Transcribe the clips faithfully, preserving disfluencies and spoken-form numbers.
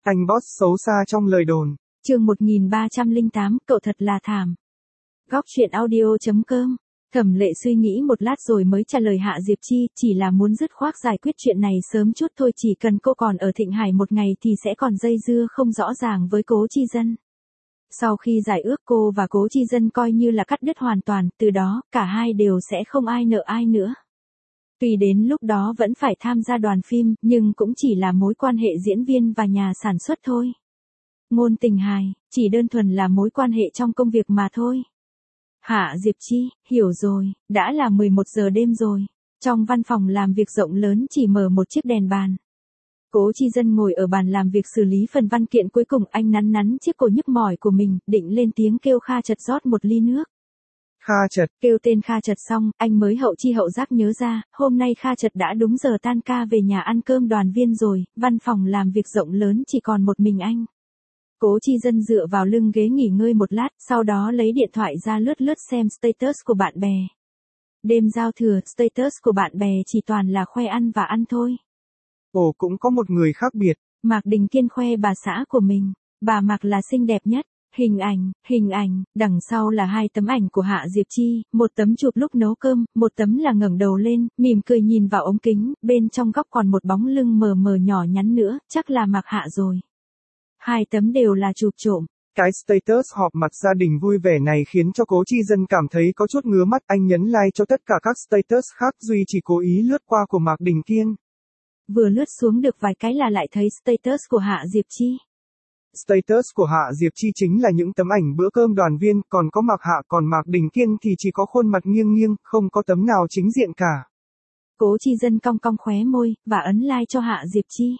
Anh boss xấu xa trong lời đồn. Chương một nghìn ba trăm lẻ tám, cậu thật là thảm. Góc truyện audio chấm com. Thẩm Lệ suy nghĩ một lát rồi mới trả lời Hạ Diệp Chi, chỉ là muốn dứt khoát giải quyết chuyện này sớm chút thôi, chỉ cần cô còn ở Thịnh Hải một ngày thì sẽ còn dây dưa không rõ ràng với Cố Chi Dân. Sau khi giải ước, cô và Cố Chi Dân coi như là cắt đứt hoàn toàn, từ đó, cả hai đều sẽ không ai nợ ai nữa. Tuy đến lúc đó vẫn phải tham gia đoàn phim, nhưng cũng chỉ là mối quan hệ diễn viên và nhà sản xuất thôi. Ngôn tình hài, chỉ đơn thuần là mối quan hệ trong công việc mà thôi. Hạ Diệp Chi, hiểu rồi, đã là mười một giờ đêm rồi. Trong văn phòng làm việc rộng lớn chỉ mở một chiếc đèn bàn. Cố Chi Dân ngồi ở bàn làm việc xử lý phần văn kiện cuối cùng, anh nắn nắn chiếc cổ nhức mỏi của mình, định lên tiếng kêu Kha Chật rót một ly nước. Kha Chật. Kêu tên Kha Chật xong, anh mới hậu chi hậu giác nhớ ra, hôm nay Kha Chật đã đúng giờ tan ca về nhà ăn cơm đoàn viên rồi, văn phòng làm việc rộng lớn chỉ còn một mình anh. Cố Chi Dân dựa vào lưng ghế nghỉ ngơi một lát, sau đó lấy điện thoại ra lướt lướt xem status của bạn bè. Đêm giao thừa, status của bạn bè chỉ toàn là khoe ăn và ăn thôi. Ồ, cũng có một người khác biệt. Mạc Đình Kiên khoe bà xã của mình, bà Mạc là xinh đẹp nhất. Hình ảnh, hình ảnh, đằng sau là hai tấm ảnh của Hạ Diệp Chi, một tấm chụp lúc nấu cơm, một tấm là ngẩng đầu lên, mỉm cười nhìn vào ống kính, bên trong góc còn một bóng lưng mờ mờ nhỏ nhắn nữa, chắc là Mạc Hạ rồi. Hai tấm đều là chụp trộm. Cái status họp mặt gia đình vui vẻ này khiến cho Cố Chi Dân cảm thấy có chút ngứa mắt, anh nhấn like cho tất cả các status khác, duy chỉ cố ý lướt qua của Mạc Đình Kiên. Vừa lướt xuống được vài cái là lại thấy status của Hạ Diệp Chi. Status của Hạ Diệp Chi chính là những tấm ảnh bữa cơm đoàn viên, còn có Mạc Hạ, còn Mạc Đình Kiên thì chỉ có khuôn mặt nghiêng nghiêng, không có tấm nào chính diện cả. Cố Chi Dân cong cong khóe môi, và ấn like cho Hạ Diệp Chi.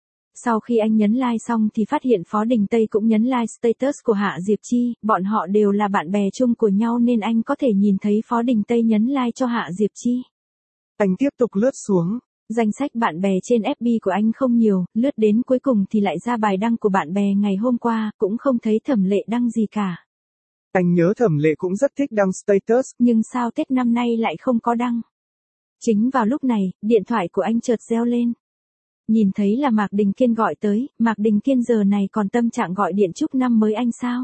Sau khi anh nhấn like xong thì phát hiện Phó Đình Tây cũng nhấn like status của Hạ Diệp Chi, bọn họ đều là bạn bè chung của nhau nên anh có thể nhìn thấy Phó Đình Tây nhấn like cho Hạ Diệp Chi. Anh tiếp tục lướt xuống. Danh sách bạn bè trên ép bê của anh không nhiều, lướt đến cuối cùng thì lại ra bài đăng của bạn bè ngày hôm qua, cũng không thấy Thẩm Lệ đăng gì cả. Anh nhớ Thẩm Lệ cũng rất thích đăng status. Nhưng sao Tết năm nay lại không có đăng? Chính vào lúc này, điện thoại của anh chợt reo lên. Nhìn thấy là Mạc Đình Kiên gọi tới, Mạc Đình Kiên giờ này còn tâm trạng gọi điện chúc năm mới anh sao?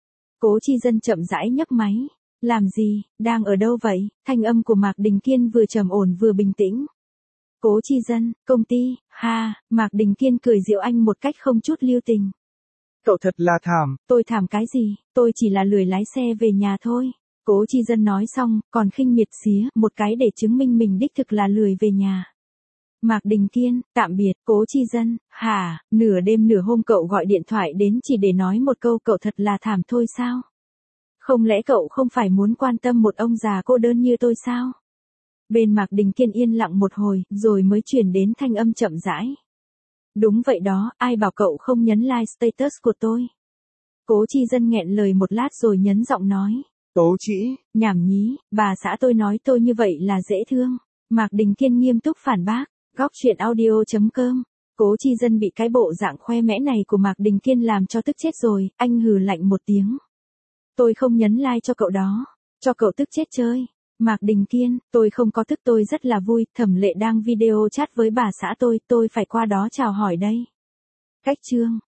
Cố Chi Dân chậm rãi nhấc máy. Làm gì, đang ở đâu vậy? Thanh âm của Mạc Đình Kiên vừa trầm ổn vừa bình tĩnh. Cố Chi Dân, công ty, ha, Mạc Đình Kiên cười giễu anh một cách không chút lưu tình. Cậu thật là thảm. Tôi thảm cái gì, tôi chỉ là lười lái xe về nhà thôi. Cố Chi Dân nói xong, còn khinh miệt xía, một cái để chứng minh mình đích thực là lười về nhà. Mạc Đình Kiên, tạm biệt, Cố Chi Dân, hả, nửa đêm nửa hôm cậu gọi điện thoại đến chỉ để nói một câu cậu thật là thảm thôi sao? Không lẽ cậu không phải muốn quan tâm một ông già cô đơn như tôi sao? Bên Mạc Đình Kiên yên lặng một hồi, rồi mới truyền đến thanh âm chậm rãi. Đúng vậy đó, ai bảo cậu không nhấn like status của tôi? Cố Chi Dân nghẹn lời một lát rồi nhấn giọng nói. Tố Chỉ. Nhảm nhí, bà xã tôi nói tôi như vậy là dễ thương. Mạc Đình Kiên nghiêm túc phản bác. Góc truyện audio chấm com. Cố Chi Dân bị cái bộ dạng khoe mẽ này của Mạc Đình Kiên làm cho tức chết rồi, anh hừ lạnh một tiếng. Tôi không nhấn like cho cậu đó, cho cậu tức chết chơi. Mạc Đình Kiên, tôi không có tức, tôi rất là vui, Thẩm Lệ đang video chat với bà xã tôi, tôi phải qua đó chào hỏi đây. Cách chương.